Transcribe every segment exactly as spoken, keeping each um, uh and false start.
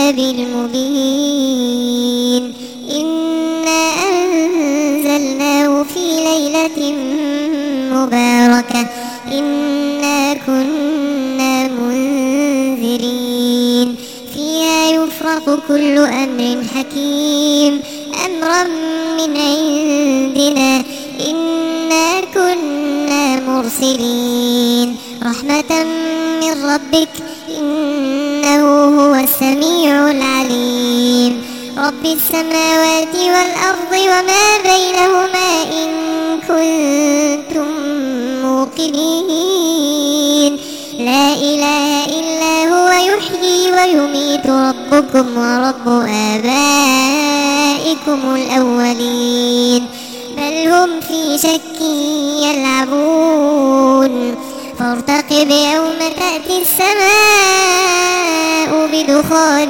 الكتاب المبين إنا أنزلناه في ليلة مباركة إنا كنا منذرين فيها يفرق كل أمر حكيم أمرا من عندنا إنا كنا مرسلين رحمة من ربك إنه هو السميع العليم رب السماوات والأرض وما بينهما إن كنتم موقنين لا إله إلا هو يحيي ويميت ربكم ورب آبائكم الأولين بل هم في شك يلعبون فارتقب يوم تأتي السماء بدخان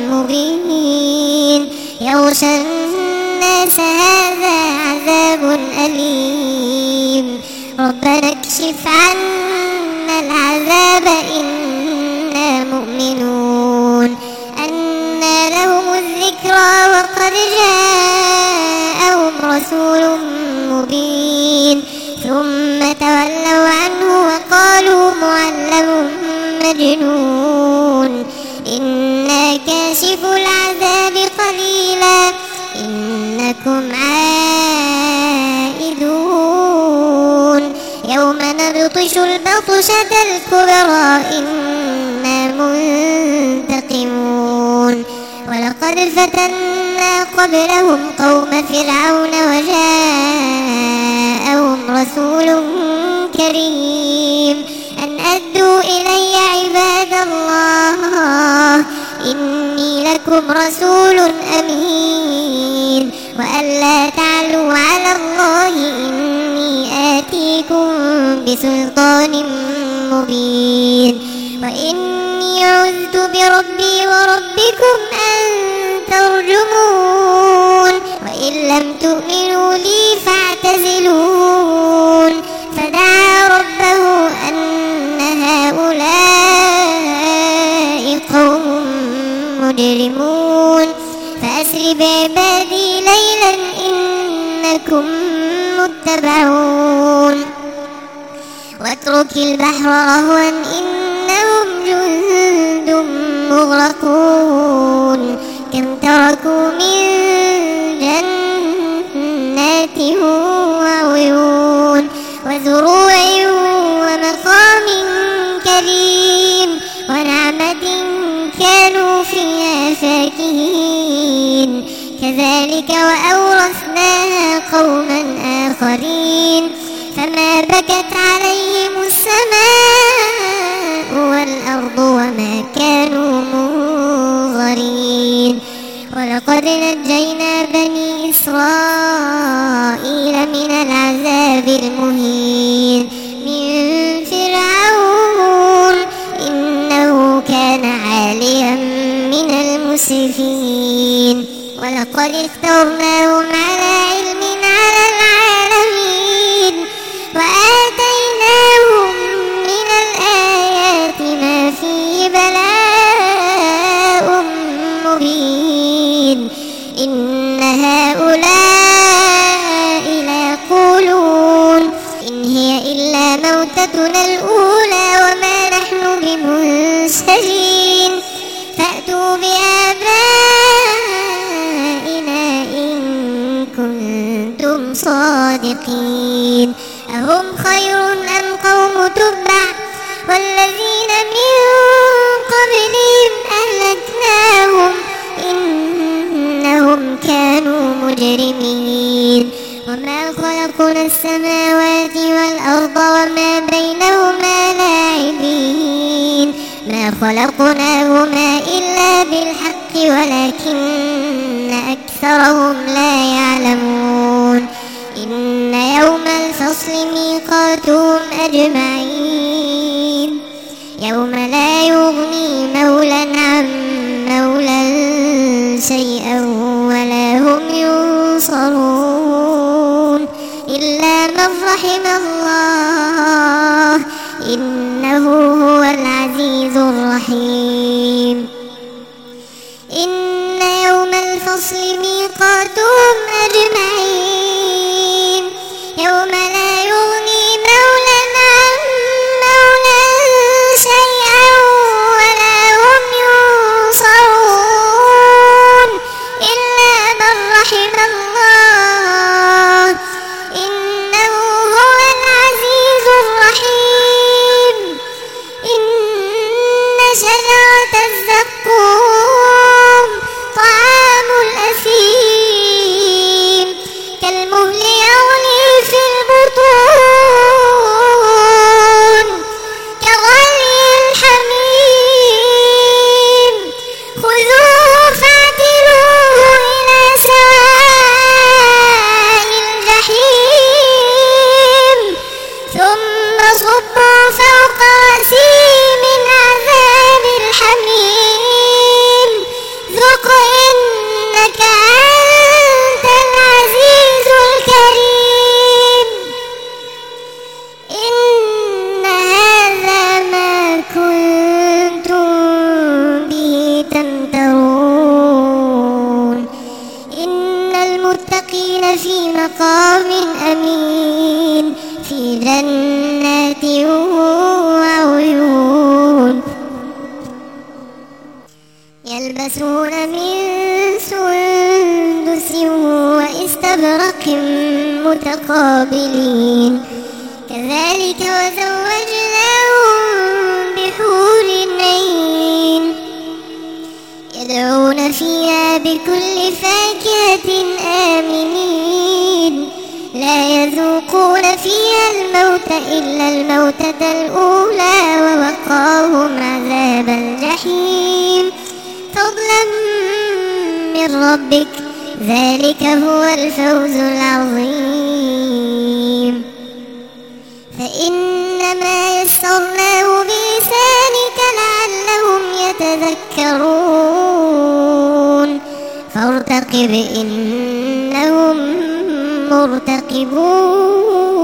مبين يغشى الناس هذا عذاب أليم ربنا اكشف عنا العذاب إنا مؤمنون أنى لهم الذكرى وقد جاءهم رسول مبين ثم تولوا عنه وقالوا معلم مجنون إنا كاشف العذاب قليلا إنكم عائدون يوم نبطش البطشة الكبرى إنا منتقمون ولقد فتنا قبلهم قوم فرعون وجاءهم رسول كريم أن أدوا إلي عباد الله إني لكم رسول أمين وألا تعلوا على الله إني آتيكم بسلطان مبين وإني عذت بربي وربكم أن ترجمون وإن لم تؤمنوا لي فاعتزلون فدعا ربه أن هؤلاء قوم مجرمون فأسر بعبادي ليلا إنكم متبعون واترك البحر رهوا إنهم جند مغرقون كم تركوا من جنات وعيون وزروع ومقام كريم ونعمة كانوا فيها فاكهين كذلك وأورثناها قوما آخرين فما بكت عليهم السماء والأرض وما كانوا منظرين ولقد نجينا بني إسرائيل من العذاب المهين من فرعون إنه كان عاليا من المسرفين ولقد اخترناهم على علم على العالمين وآتيناهم من الآيات ما فيه بلاء مبين إن هؤلاء ليقولون إن هي إلا موتتنا الأولى وما نحن بمنشرين فأتوا بآبائنا إن كنتم صادقين أهم خير أم قوم تبع والذين من قبلهم أهلكناهم إنهم كانوا مجرمين وما خلقنا السماوات والأرض وما بينهما لاعبين ما خلقناهما إلا بالحق ولكن أكثرهم لا يعلمون إن يوم الفصل ميقاتهم أجمعين يوم لا يغني مولا عن مولا شيئا ولا هم ينصرون إلا من رحم الله إنه هو العزيز الرحيم فوق رأسي من عذاب الحميم ذق إنك أنت العزيز الكريم إن هذا ما كنتم به تمترون إن المتقين في مقام أمين في جنات وعيون يلبسون من سندس وإستبرق متقابلين كذلك وزوجناهم بحور عين يدعون فيها بكل فاكهة آمنين لا يذوقون فيها الموت إلا الموتة الأولى ووقاهم عذاب الجحيم فضلا من ربك ذلك هو الفوز العظيم فإنما يسرناه بلسانك لعلهم يتذكرون فارتقب إنهم مرتقبون.